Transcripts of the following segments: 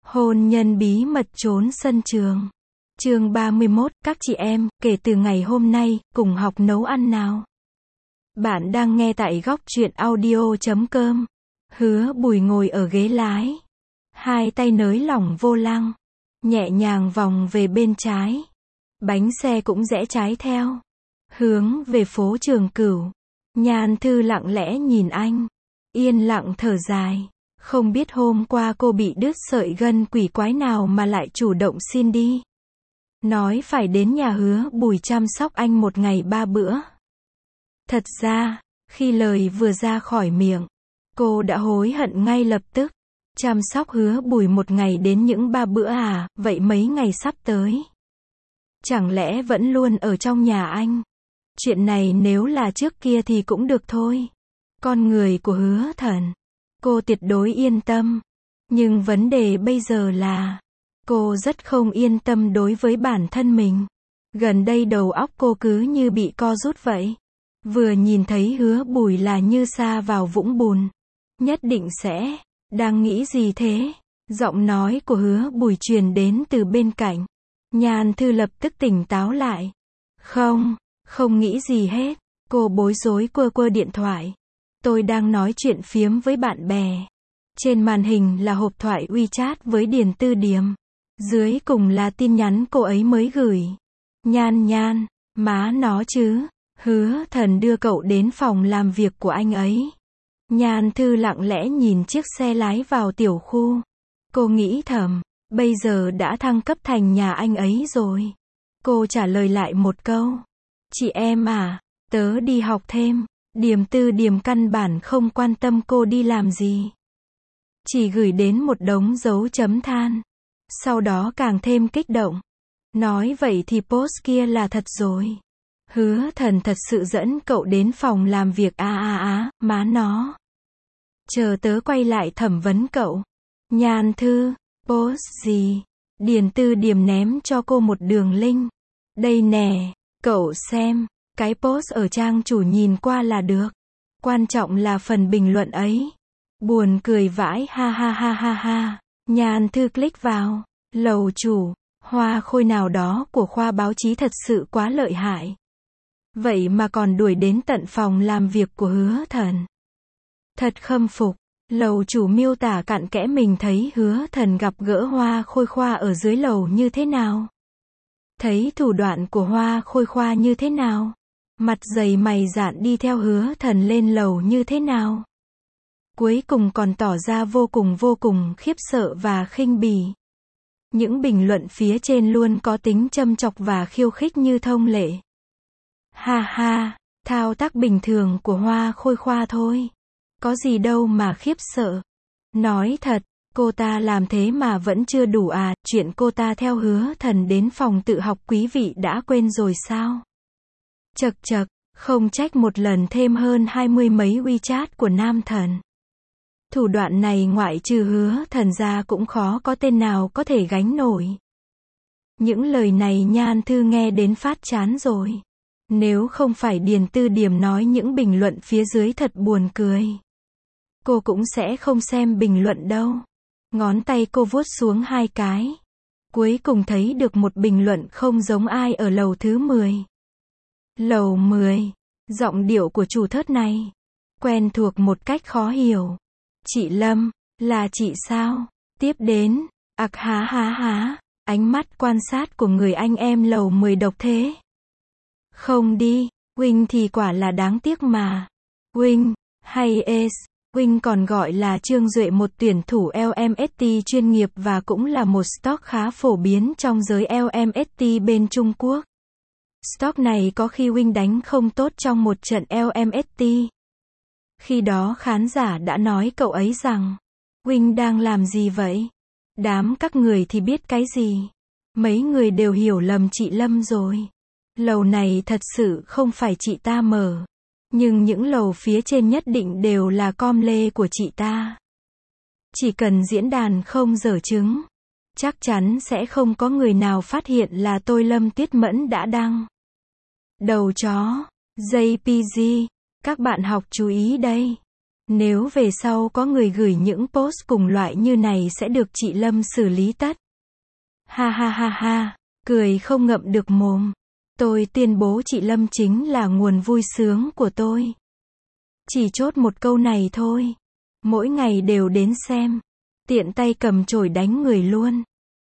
Hôn nhân bí mật trốn sân trường. Chương 31, các chị em, kể từ ngày hôm nay, cùng học nấu ăn nào. Bạn đang nghe tại góc truyện audio.com. Hứa Bùi ngồi ở ghế lái. Hai tay nới lỏng vô lăng. Nhẹ nhàng vòng về bên trái. Bánh xe cũng rẽ trái theo. Hướng về phố Trường Cửu. Nhan Thư lặng lẽ nhìn anh. Yên lặng thở dài. Không biết hôm qua cô bị đứt sợi gân quỷ quái nào mà lại chủ động xin đi. Nói phải đến nhà Hứa Bùi chăm sóc anh một ngày 3 bữa. Thật ra, khi lời vừa ra khỏi miệng, cô đã hối hận ngay lập tức. Chăm sóc Hứa Bùi một ngày đến những 3 bữa à, vậy mấy ngày sắp tới? Chẳng lẽ vẫn luôn ở trong nhà anh? Chuyện này nếu là trước kia thì cũng được thôi. Con người của Hứa Thần, cô tuyệt đối yên tâm. Nhưng vấn đề bây giờ là, cô rất không yên tâm đối với bản thân mình. Gần đây đầu óc cô cứ như bị co rút vậy. Vừa nhìn thấy Hứa Bùi là như sa vào vũng bùn. Nhất định sẽ, đang nghĩ gì thế? Giọng nói của Hứa Bùi truyền đến từ bên cạnh. Nhan Thư lập tức tỉnh táo lại. Không nghĩ gì hết. Cô bối rối quơ điện thoại. Tôi đang nói chuyện phiếm với bạn bè. Trên màn hình là hộp thoại WeChat với Điền Tư Điềm. Dưới cùng là tin nhắn cô ấy mới gửi. Nhan, má nó chứ. Hứa Thần đưa cậu đến phòng làm việc của anh ấy. Nhan Thư lặng lẽ nhìn chiếc xe lái vào tiểu khu. Cô nghĩ thầm, bây giờ đã thăng cấp thành nhà anh ấy rồi. Cô trả lời lại một câu. Chị em à, tớ đi học thêm. Điềm Tư Điềm căn bản không quan tâm cô đi làm gì. Chỉ gửi đến một đống dấu chấm than. Sau đó càng thêm kích động. Nói vậy thì post kia là thật rồi. Hứa Thần thật sự dẫn cậu đến phòng làm việc má nó. Chờ tớ quay lại thẩm vấn cậu. Nhan Thư, post gì? Điền Tư Điềm ném cho cô một đường link. Đây nè, cậu xem. Cái post ở trang chủ nhìn qua là được. Quan trọng là phần bình luận ấy. Buồn cười vãi ha. Nhan Thư click vào. Lầu chủ, Hoa Khôi nào đó của khoa báo chí thật sự quá lợi hại. Vậy mà còn đuổi đến tận phòng làm việc của Hứa Thần. Thật khâm phục. Lầu chủ miêu tả cặn kẽ mình thấy Hứa Thần gặp gỡ Hoa Khôi khoa ở dưới lầu như thế nào. Thấy thủ đoạn của Hoa Khôi khoa như thế nào. Mặt dày mày dạn đi theo Hứa Thần lên lầu như thế nào. Cuối cùng còn tỏ ra vô cùng khiếp sợ và khinh bỉ. Những bình luận phía trên luôn có tính châm chọc và khiêu khích như thông lệ. Ha, thao tác bình thường của Hoa Khôi khoa thôi. Có gì đâu mà khiếp sợ. Nói thật, cô ta làm thế mà vẫn chưa đủ à, chuyện cô ta theo Hứa Thần đến phòng tự học quý vị đã quên rồi sao? Chật, không trách một lần thêm hơn 20 mấy WeChat của nam thần. Thủ đoạn này ngoại trừ Hứa Thần ra cũng khó có tên nào có thể gánh nổi. Những lời này Nhan Thư nghe đến phát chán rồi. Nếu không phải Điền Tư Điềm nói những bình luận phía dưới thật buồn cười, cô cũng sẽ không xem bình luận đâu. Ngón tay cô vuốt xuống 2 cái. Cuối cùng thấy được một bình luận không giống ai ở lầu thứ 10. Lầu 10. Giọng điệu của chủ thớt này quen thuộc một cách khó hiểu. Chị Lâm, là chị sao? Tiếp đến, há. Ánh mắt quan sát của người anh em lầu 10 độc thế. Không đi, Huynh thì quả là đáng tiếc mà. Huynh, hay Ace, Huynh còn gọi là Trương Duệ, một tuyển thủ LMST chuyên nghiệp và cũng là một stock khá phổ biến trong giới LMST bên Trung Quốc. Stock này có khi Huynh đánh không tốt trong một trận LMST. Khi đó khán giả đã nói cậu ấy rằng, Huynh đang làm gì vậy? Đám các người thì biết cái gì? Mấy người đều hiểu lầm chị Lâm rồi. Lầu này thật sự không phải chị ta mở. Nhưng những lầu phía trên nhất định đều là com lê của chị ta. Chỉ cần diễn đàn không dở chứng, chắc chắn sẽ không có người nào phát hiện là tôi Lâm Tuyết Mẫn đã đăng. Đầu chó, JPG, các bạn học chú ý đây. Nếu về sau có người gửi những post cùng loại như này sẽ được chị Lâm xử lý tất. Ha ha ha ha, cười không ngậm được mồm. Tôi tuyên bố chị Lâm chính là nguồn vui sướng của tôi. Chỉ chốt một câu này thôi. Mỗi ngày đều đến xem. Tiện tay cầm chổi đánh người luôn.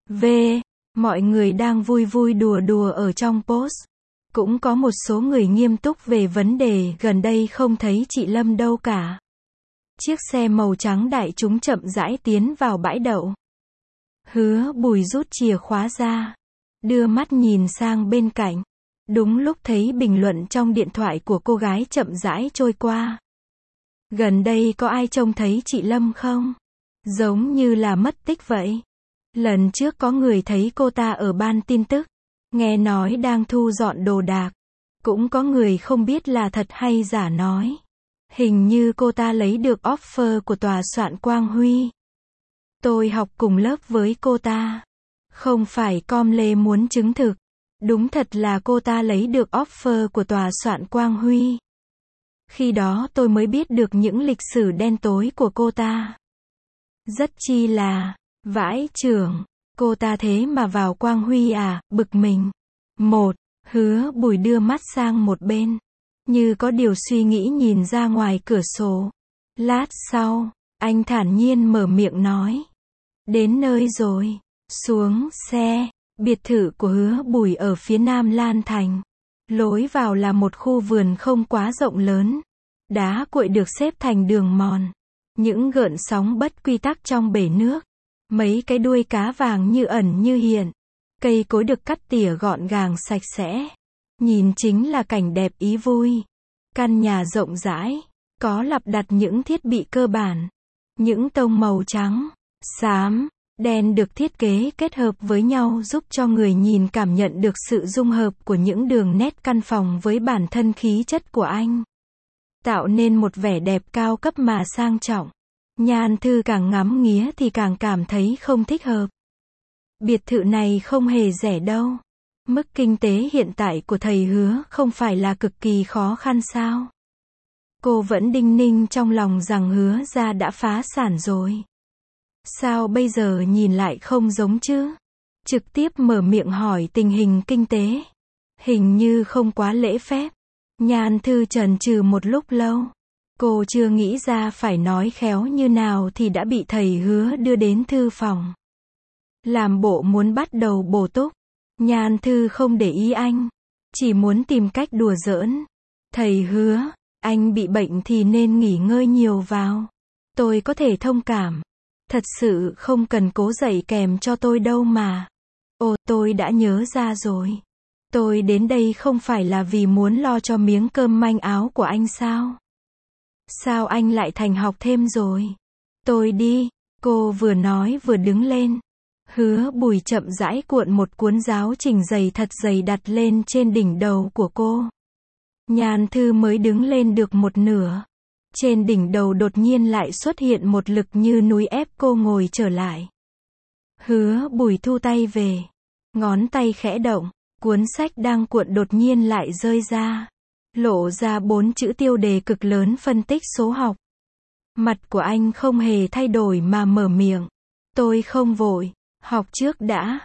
Mọi người đang vui vui đùa đùa ở trong post. Cũng có một số người nghiêm túc về vấn đề gần đây không thấy chị Lâm đâu cả. Chiếc xe màu trắng đại chúng chậm rãi tiến vào bãi đậu. Hứa Bùi rút chìa khóa ra. Đưa mắt nhìn sang bên cạnh. Đúng lúc thấy bình luận trong điện thoại của cô gái chậm rãi trôi qua. Gần đây có ai trông thấy chị Lâm không? Giống như là mất tích vậy. Lần trước có người thấy cô ta ở ban tin tức. Nghe nói đang thu dọn đồ đạc. Cũng có người không biết là thật hay giả nói. Hình như cô ta lấy được offer của tòa soạn Quang Huy. Tôi học cùng lớp với cô ta. Không phải com lê muốn chứng thực. Đúng thật là cô ta lấy được offer của tòa soạn Quang Huy. Khi đó tôi mới biết được những lịch sử đen tối của cô ta. Rất chi là, vãi chưởng, cô ta thế mà vào Quang Huy à, bực mình. Hứa Bùi đưa mắt sang một bên. Như có điều suy nghĩ nhìn ra ngoài cửa sổ. Lát sau, anh thản nhiên mở miệng nói. Đến nơi rồi. Xuống xe. Biệt thự của Hứa Bùi ở phía nam Lan Thành. Lối vào là một khu vườn không quá rộng lớn. Đá cuội được xếp thành đường mòn. Những gợn sóng bất quy tắc trong bể nước. Mấy cái đuôi cá vàng như ẩn như hiện. Cây cối được cắt tỉa gọn gàng sạch sẽ. Nhìn chính là cảnh đẹp ý vui. Căn nhà rộng rãi. Có lắp đặt những thiết bị cơ bản. Những tông màu trắng, xám, đen được thiết kế kết hợp với nhau giúp cho người nhìn cảm nhận được sự dung hợp của những đường nét căn phòng với bản thân khí chất của anh. Tạo nên một vẻ đẹp cao cấp mà sang trọng. Nhan Thư càng ngắm nghía thì càng cảm thấy không thích hợp. Biệt thự này không hề rẻ đâu. Mức kinh tế hiện tại của thầy Hứa không phải là cực kỳ khó khăn sao? Cô vẫn đinh ninh trong lòng rằng Hứa gia đã phá sản rồi. Sao bây giờ nhìn lại không giống chứ? Trực tiếp mở miệng hỏi tình hình kinh tế. Hình như không quá lễ phép. Nhan Thư chần chừ một lúc lâu. Cô chưa nghĩ ra phải nói khéo như nào thì đã bị thầy Hứa đưa đến thư phòng. Làm bộ muốn bắt đầu bổ túc. Nhan Thư không để ý anh. Chỉ muốn tìm cách đùa giỡn. Thầy Hứa, anh bị bệnh thì nên nghỉ ngơi nhiều vào. Tôi có thể thông cảm. Thật sự không cần cố dậy kèm cho tôi đâu mà. Ồ, tôi đã nhớ ra rồi. Tôi đến đây không phải là vì muốn lo cho miếng cơm manh áo của anh sao? Sao anh lại thành học thêm rồi? Tôi đi. Cô vừa nói vừa đứng lên. Hứa Bùi chậm rãi cuộn một cuốn giáo trình dày thật dày đặt lên trên đỉnh đầu của cô. Nhan Thư mới đứng lên được một nửa. Trên đỉnh đầu đột nhiên lại xuất hiện một lực như núi ép cô ngồi trở lại. Hứa Bùi thu tay về. Ngón tay khẽ động. Cuốn sách đang cuộn đột nhiên lại rơi ra. Lộ ra 4 chữ tiêu đề cực lớn phân tích số học. Mặt của anh không hề thay đổi mà mở miệng. Tôi không vội. Học trước đã.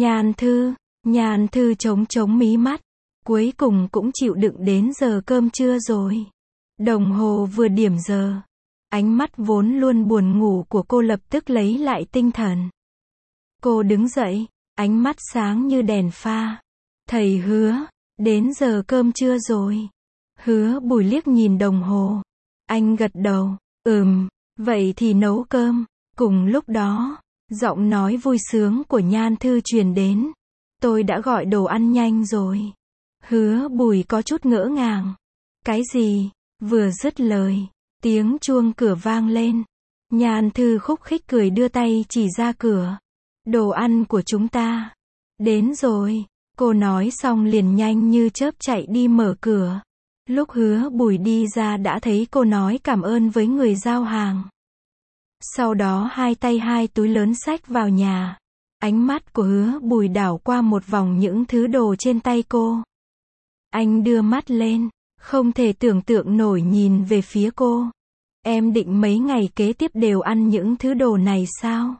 Nhan Thư chống mí mắt. Cuối cùng cũng chịu đựng đến giờ cơm trưa rồi. Đồng hồ vừa điểm giờ. Ánh mắt vốn luôn buồn ngủ của cô lập tức lấy lại tinh thần. Cô đứng dậy. Ánh mắt sáng như đèn pha. Thầy Hứa, đến giờ cơm trưa rồi. Hứa Bùi liếc nhìn đồng hồ. Anh gật đầu. Vậy thì nấu cơm. Cùng lúc đó, giọng nói vui sướng của Nhan Thư truyền đến. Tôi đã gọi đồ ăn nhanh rồi. Hứa Bùi có chút ngỡ ngàng. Cái gì? Vừa dứt lời, tiếng chuông cửa vang lên. Nhan Thư khúc khích cười đưa tay chỉ ra cửa. Đồ ăn của chúng ta. Đến rồi. Cô nói xong liền nhanh như chớp chạy đi mở cửa. Lúc Hứa Bùi đi ra đã thấy cô nói cảm ơn với người giao hàng. Sau đó hai tay hai túi lớn xách vào nhà. Ánh mắt của Hứa Bùi đảo qua một vòng những thứ đồ trên tay cô. Anh đưa mắt lên, không thể tưởng tượng nổi nhìn về phía cô. Em định mấy ngày kế tiếp đều ăn những thứ đồ này sao?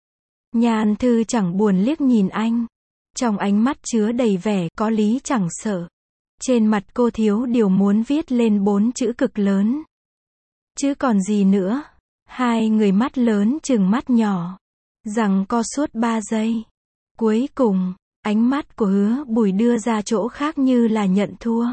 Nhan Thư chẳng buồn liếc nhìn anh. Trong ánh mắt chứa đầy vẻ có lý chẳng sợ. Trên mặt cô thiếu điều muốn viết lên 4 chữ cực lớn. Chứ còn gì nữa. Hai người mắt lớn chừng mắt nhỏ. Giằng co suốt 3 giây. Cuối cùng, ánh mắt của Hứa Bùi đưa ra chỗ khác như là nhận thua.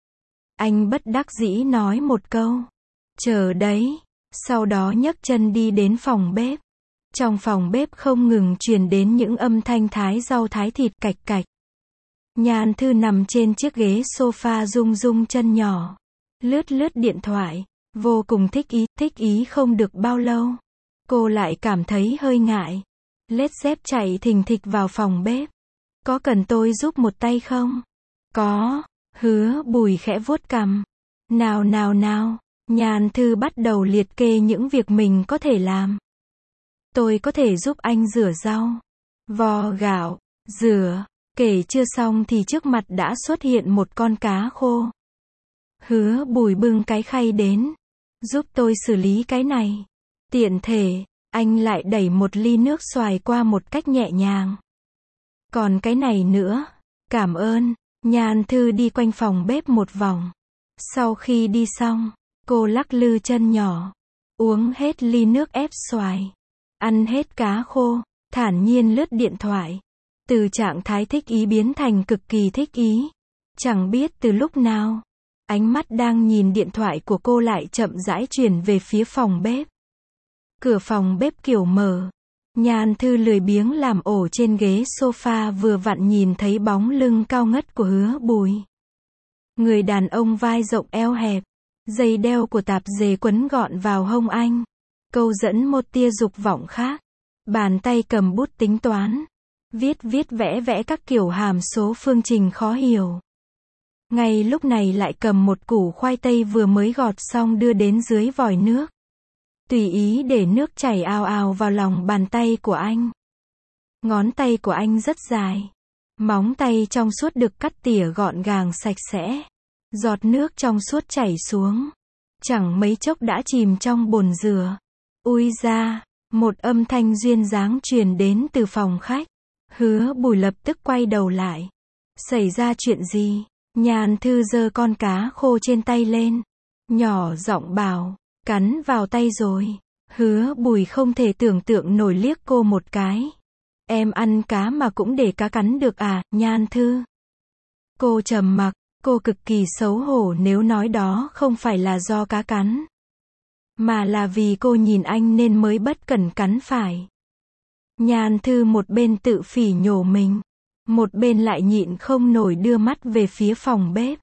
Anh bất đắc dĩ nói một câu. Chờ đấy. Sau đó nhấc chân đi đến phòng bếp. Trong phòng bếp không ngừng truyền đến những âm thanh thái rau thái thịt cạch cạch. Nhan Thư nằm trên chiếc ghế sofa rung rung chân nhỏ. Lướt lướt điện thoại. Vô cùng thích ý không được bao lâu. Cô lại cảm thấy hơi ngại. Lết dép chạy thình thịch vào phòng bếp. Có cần tôi giúp một tay không? Có. Hứa Bùi khẽ vuốt cằm. Nào. Nhan Thư bắt đầu liệt kê những việc mình có thể làm. Tôi có thể giúp anh rửa rau, vo gạo, rửa. Kể chưa xong thì trước mặt đã xuất hiện một con cá khô. Hứa Bùi bưng cái khay đến. Giúp tôi xử lý cái này. Tiện thể, anh lại đẩy một ly nước xoài qua một cách nhẹ nhàng. Còn cái này nữa. Cảm ơn. Nhan Thư đi quanh phòng bếp một vòng. Sau khi đi xong, cô lắc lư chân nhỏ. Uống hết ly nước ép xoài. Ăn hết cá khô. Thản nhiên lướt điện thoại. Từ trạng thái thích ý biến thành cực kỳ thích ý. Chẳng biết từ lúc nào. Ánh mắt đang nhìn điện thoại của cô lại chậm rãi chuyển về phía phòng bếp. Cửa phòng bếp kiểu mở. Nhan Thư lười biếng làm ổ trên ghế sofa vừa vặn nhìn thấy bóng lưng cao ngất của Hứa Bùi. Người đàn ông vai rộng eo hẹp. Dây đeo của tạp dề quấn gọn vào hông anh. Câu dẫn một tia dục vọng khác. Bàn tay cầm bút tính toán. Viết vẽ các kiểu hàm số phương trình khó hiểu. Ngay lúc này lại cầm một củ khoai tây vừa mới gọt xong đưa đến dưới vòi nước. Tùy ý để nước chảy ào ào vào lòng bàn tay của anh. Ngón tay của anh rất dài. Móng tay trong suốt được cắt tỉa gọn gàng sạch sẽ. Giọt nước trong suốt chảy xuống. Chẳng mấy chốc đã chìm trong bồn rửa. Ui ra, một âm thanh duyên dáng truyền đến từ phòng khách. Hứa Bùi lập tức quay đầu lại. Xảy ra chuyện gì? Nhan Thư giơ con cá khô trên tay lên. Nhỏ giọng bảo, cắn vào tay rồi. Hứa Bùi không thể tưởng tượng nổi liếc cô một cái. Em ăn cá mà cũng để cá cắn được à, Nhan Thư? Cô trầm mặc, cô cực kỳ xấu hổ nếu nói đó không phải là do cá cắn. Mà là vì cô nhìn anh nên mới bất cẩn cắn phải. Nhan Thư một bên tự phỉ nhổ mình. Một bên lại nhịn không nổi đưa mắt về phía phòng bếp.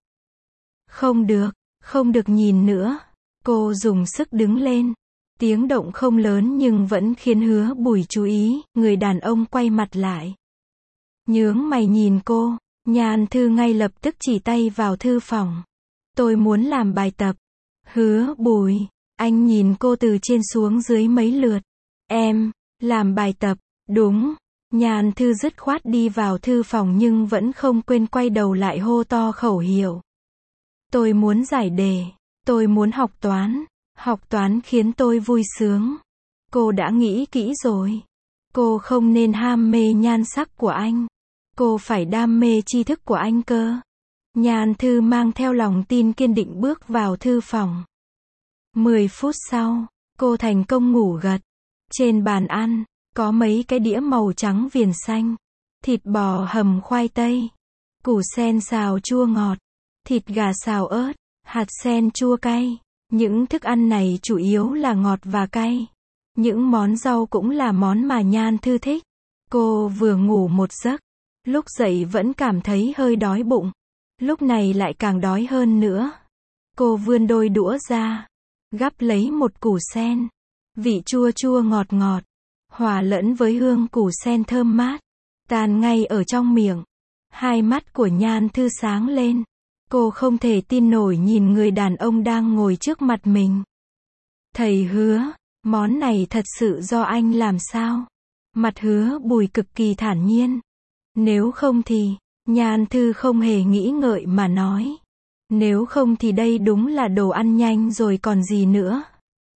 Không được nhìn nữa. Cô dùng sức đứng lên. Tiếng động không lớn nhưng vẫn khiến Hứa Bùi chú ý, người đàn ông quay mặt lại. Nhướng mày nhìn cô, Nhan Thư ngay lập tức chỉ tay vào thư phòng. Tôi muốn làm bài tập. Hứa Bùi, anh nhìn cô từ trên xuống dưới mấy lượt. Em, làm bài tập, đúng. Nhan Thư dứt khoát đi vào thư phòng nhưng vẫn không quên quay đầu lại hô to khẩu hiệu. Tôi muốn giải đề, tôi muốn học toán khiến tôi vui sướng. Cô đã nghĩ kỹ rồi. Cô không nên ham mê nhan sắc của anh. Cô phải đam mê tri thức của anh cơ. Nhan Thư mang theo lòng tin kiên định bước vào thư phòng. 10 phút sau, cô thành công ngủ gật. Trên bàn ăn, có mấy cái đĩa màu trắng viền xanh. Thịt bò hầm khoai tây. Củ sen xào chua ngọt. Thịt gà xào ớt. Hạt sen chua cay. Những thức ăn này chủ yếu là ngọt và cay. Những món rau cũng là món mà Nhan Thư thích. Cô vừa ngủ một giấc. Lúc dậy vẫn cảm thấy hơi đói bụng. Lúc này lại càng đói hơn nữa. Cô vươn đôi đũa ra. Gắp lấy một củ sen. Vị chua chua ngọt ngọt. Hòa lẫn với hương củ sen thơm mát. Tan ngay ở trong miệng. Hai mắt của Nhan Thư sáng lên. Cô không thể tin nổi nhìn người đàn ông đang ngồi trước mặt mình. Thầy Hứa, món này thật sự do anh làm sao? Mặt Hứa Bùi cực kỳ thản nhiên. Nếu không thì, Nhan Thư không hề nghĩ ngợi mà nói. Nếu không thì đây đúng là đồ ăn nhanh rồi còn gì nữa.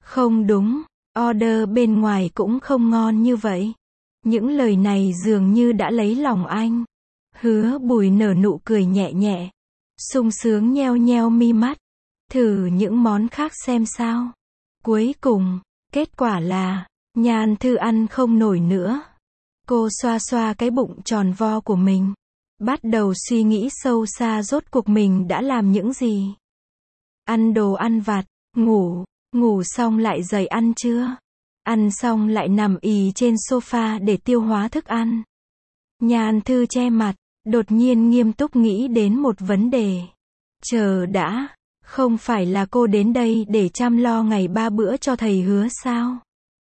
Không đúng, order bên ngoài cũng không ngon như vậy. Những lời này dường như đã lấy lòng anh. Hứa Bùi nở nụ cười nhẹ nhẹ, sung sướng nheo nheo mi mắt. Thử những món khác xem sao. Cuối cùng, kết quả là, Nhan Thư ăn không nổi nữa. Cô xoa xoa cái bụng tròn vo của mình, bắt đầu suy nghĩ sâu xa rốt cuộc mình đã làm những gì. Ăn đồ ăn vặt, ngủ xong lại dậy ăn trưa. Ăn xong lại nằm ì trên sofa để tiêu hóa thức ăn. Nhan Thư che mặt, đột nhiên nghiêm túc nghĩ đến một vấn đề. Chờ đã, không phải là cô đến đây để chăm lo ngày 3 bữa cho thầy Hứa sao?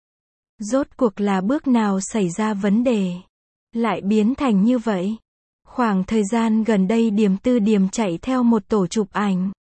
Rốt cuộc là bước nào xảy ra vấn đề, lại biến thành như vậy? Khoảng thời gian gần đây Điềm Tư Điềm chạy theo một tổ chụp ảnh.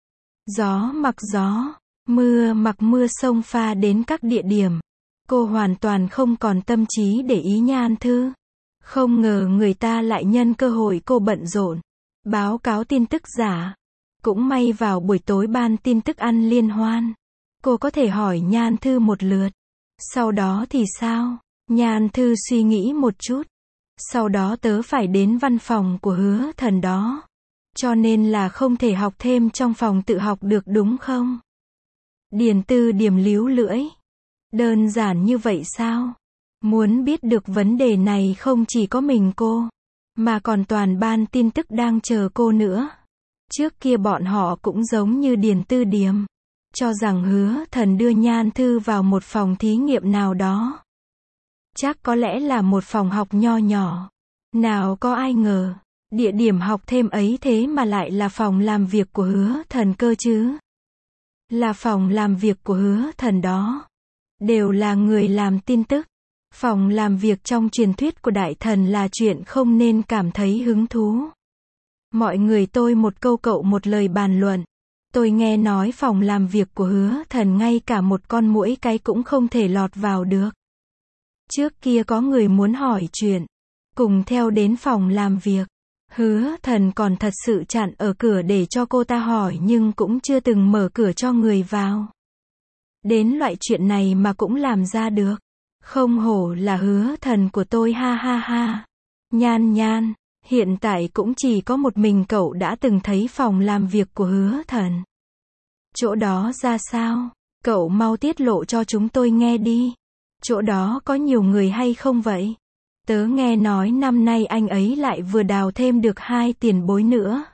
Gió mặc gió, mưa mặc mưa xông pha đến các địa điểm. Cô hoàn toàn không còn tâm trí để ý Nhan Thư. Không ngờ người ta lại nhân cơ hội cô bận rộn, báo cáo tin tức giả. Cũng may vào buổi tối ban tin tức ăn liên hoan, cô có thể hỏi Nhan Thư một lượt. Sau đó thì sao? Nhan Thư suy nghĩ một chút. Sau đó tớ phải đến văn phòng của Hứa Thần đó. Cho nên là không thể học thêm trong phòng tự học được đúng không? Điền Tư Điềm líu lưỡi. Đơn giản như vậy sao? Muốn biết được vấn đề này không chỉ có mình cô, mà còn toàn ban tin tức đang chờ cô nữa. Trước kia bọn họ cũng giống như Điền Tư Điềm, cho rằng Hứa Thần đưa Nhan Thư vào một phòng thí nghiệm nào đó. Chắc có lẽ là một phòng học nho nhỏ. Nào có ai ngờ, địa điểm học thêm ấy thế mà lại là phòng làm việc của Hứa Thần cơ chứ. Là phòng làm việc của Hứa Thần đó. Đều là người làm tin tức. Phòng làm việc trong truyền thuyết của đại thần là chuyện không nên cảm thấy hứng thú. Mọi người tôi một câu cậu một lời bàn luận. Tôi nghe nói phòng làm việc của Hứa Thần ngay cả một con muỗi cái cũng không thể lọt vào được. Trước kia có người muốn hỏi chuyện, cùng theo đến phòng làm việc. Hứa Thần còn thật sự chặn ở cửa để cho cô ta hỏi nhưng cũng chưa từng mở cửa cho người vào. Đến loại chuyện này mà cũng làm ra được. Không hổ là Hứa Thần của tôi ha ha ha. Nhan, hiện tại cũng chỉ có một mình cậu đã từng thấy phòng làm việc của Hứa Thần. Chỗ đó ra sao? Cậu mau tiết lộ cho chúng tôi nghe đi. Chỗ đó có nhiều người hay không vậy? Tớ nghe nói năm nay anh ấy lại vừa đào thêm được 2 tiền bối nữa.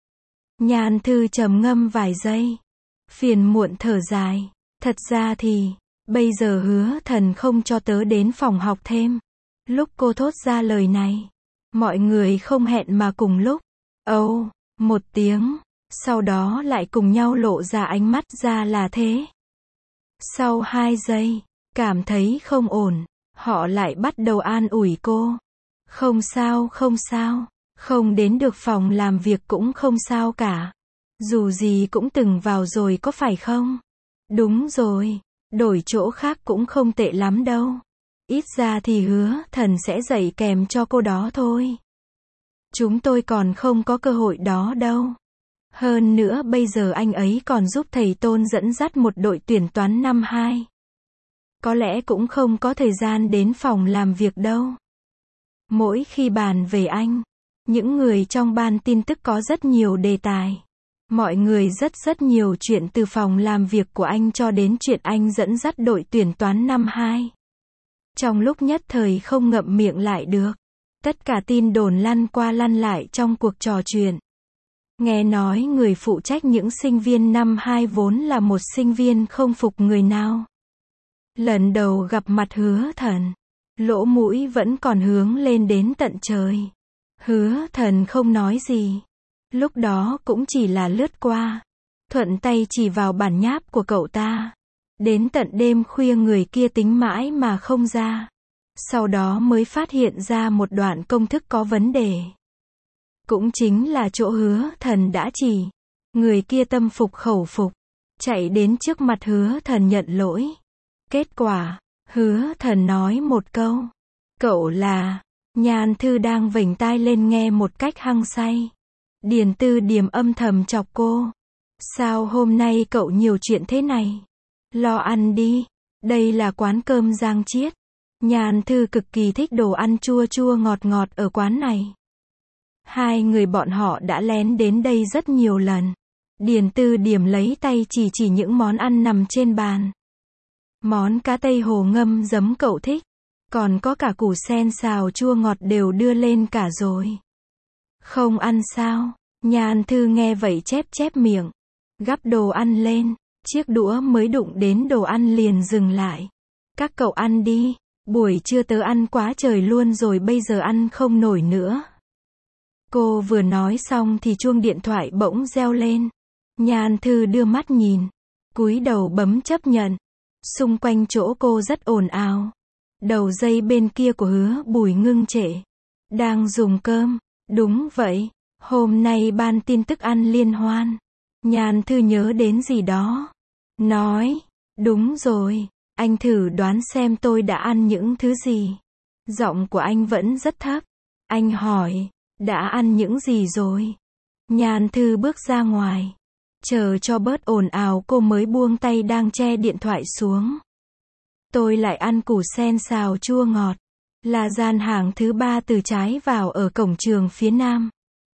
Nhan Thư trầm ngâm vài giây, phiền muộn thở dài. Thật ra thì, bây giờ Hứa Thần không cho tớ đến phòng học thêm. Lúc cô thốt ra lời này, mọi người không hẹn mà cùng lúc. Âu, một tiếng, sau đó lại cùng nhau lộ ra ánh mắt ra là thế. Sau 2 giây, cảm thấy không ổn, họ lại bắt đầu an ủi cô. Không sao, không đến được phòng làm việc cũng không sao cả. Dù gì cũng từng vào rồi có phải không? Đúng rồi, đổi chỗ khác cũng không tệ lắm đâu. Ít ra thì Hứa Thần sẽ dạy kèm cho cô đó thôi. Chúng tôi còn không có cơ hội đó đâu. Hơn nữa bây giờ anh ấy còn giúp thầy Tôn dẫn dắt một đội tuyển toán năm 2. Có lẽ cũng không có thời gian đến phòng làm việc đâu. Mỗi khi bàn về anh, những người trong ban tin tức có rất nhiều đề tài. Mọi người rất nhiều chuyện từ phòng làm việc của anh cho đến chuyện anh dẫn dắt đội tuyển toán năm 2. Trong lúc nhất thời không ngậm miệng lại được. Tất cả tin đồn lăn qua lăn lại trong cuộc trò chuyện. Nghe nói người phụ trách những sinh viên năm 2 vốn là một sinh viên không phục người nào. Lần đầu gặp mặt Hứa Thần, lỗ mũi vẫn còn hướng lên đến tận trời. Hứa Thần không nói gì. Lúc đó cũng chỉ là lướt qua, thuận tay chỉ vào bản nháp của cậu ta. Đến tận đêm khuya người kia tính mãi mà không ra. Sau đó mới phát hiện ra một đoạn công thức có vấn đề. Cũng chính là chỗ Hứa Thần đã chỉ. Người kia tâm phục khẩu phục, chạy đến trước mặt Hứa Thần nhận lỗi. Kết quả, Hứa Thần nói một câu. Cậu là... Nhan Thư đang vểnh tai lên nghe một cách hăng say. Điền Tư Điềm âm thầm chọc cô. Sao hôm nay cậu nhiều chuyện thế này? Lo ăn đi. Đây là quán cơm Giang Chiết. Nhàn Thư cực kỳ thích đồ ăn chua chua ngọt ngọt ở quán này. Hai người bọn họ đã lén đến đây rất nhiều lần. Điền Tư Điểm lấy tay chỉ những món ăn nằm trên bàn. Món cá Tây Hồ ngâm giấm cậu thích. Còn có cả củ sen xào chua ngọt đều đưa lên cả rồi. Không ăn sao? Nhàn Thư nghe vậy chép miệng. Gắp đồ ăn lên. Chiếc đũa mới đụng đến đồ ăn liền dừng lại. Các cậu ăn đi. Buổi trưa tớ ăn quá trời luôn rồi, bây giờ ăn không nổi nữa. Cô vừa nói xong thì chuông điện thoại bỗng reo lên. Nhàn Thư đưa mắt nhìn. Cúi đầu bấm chấp nhận. Xung quanh chỗ cô rất ồn ào. Đầu dây bên kia của Hứa Bùi ngưng trệ. Đang dùng cơm. Đúng vậy. Hôm nay ban tin tức ăn liên hoan. Nhàn Thư nhớ đến gì đó. Nói. Đúng rồi. Anh thử đoán xem tôi đã ăn những thứ gì. Giọng của anh vẫn rất thấp. Anh hỏi. Đã ăn những gì rồi? Nhàn Thư bước ra ngoài. Chờ cho bớt ồn ào cô mới buông tay đang che điện thoại xuống. Tôi lại ăn củ sen xào chua ngọt. Là gian hàng thứ 3 từ trái vào ở cổng trường phía nam.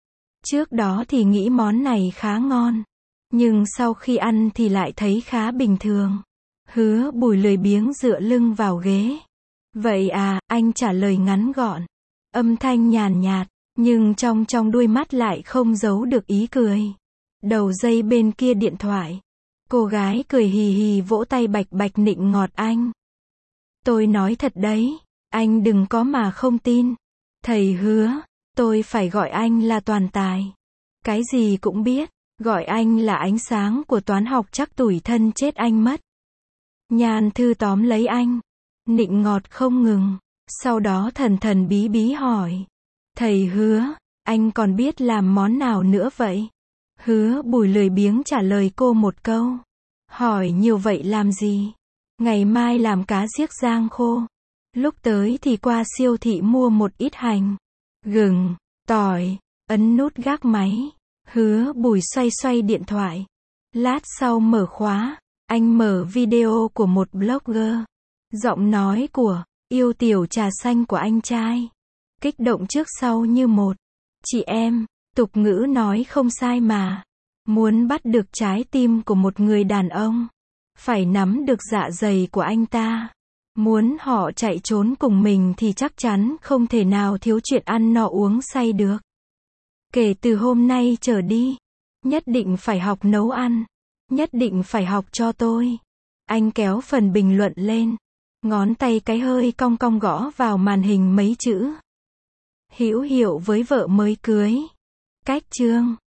Trước đó thì nghĩ món này khá ngon. Nhưng sau khi ăn thì lại thấy khá bình thường. Hứa Bùi lười biếng dựa lưng vào ghế. Vậy à, anh trả lời ngắn gọn. Âm thanh nhàn nhạt, nhưng trong đuôi mắt lại không giấu được ý cười. Đầu dây bên kia điện thoại. Cô gái cười hì hì vỗ tay bạch nịnh ngọt anh. Tôi nói thật đấy, anh đừng có mà không tin. Thầy Hứa, tôi phải gọi anh là toàn tài. Cái gì cũng biết, gọi anh là ánh sáng của toán học chắc tủi thân chết anh mất. Nhàn Thư tóm lấy anh, nịnh ngọt không ngừng, sau đó thần bí hỏi. Thầy Hứa, anh còn biết làm món nào nữa vậy? Hứa Bùi lười biếng trả lời cô một câu. Hỏi nhiều vậy làm gì? Ngày mai làm cá giếc rang khô. Lúc tới thì qua siêu thị mua một ít hành, gừng, tỏi, ấn nút gác máy. Hứa Bùi xoay điện thoại. Lát sau mở khóa, anh mở video của một blogger. Giọng nói của yêu tiểu trà xanh của anh trai. Kích động trước sau như một. Chị em, tục ngữ nói không sai mà. Muốn bắt được trái tim của một người đàn ông, phải nắm được dạ dày của anh ta. Muốn họ chạy trốn cùng mình thì chắc chắn không thể nào thiếu chuyện ăn no uống say được. Kể từ hôm nay trở đi, nhất định phải học nấu ăn. Nhất định phải học cho tôi. Anh kéo phần bình luận lên. Ngón tay cái hơi cong cong gõ vào màn hình mấy chữ. Hữu hiệu với vợ mới cưới. Cách chương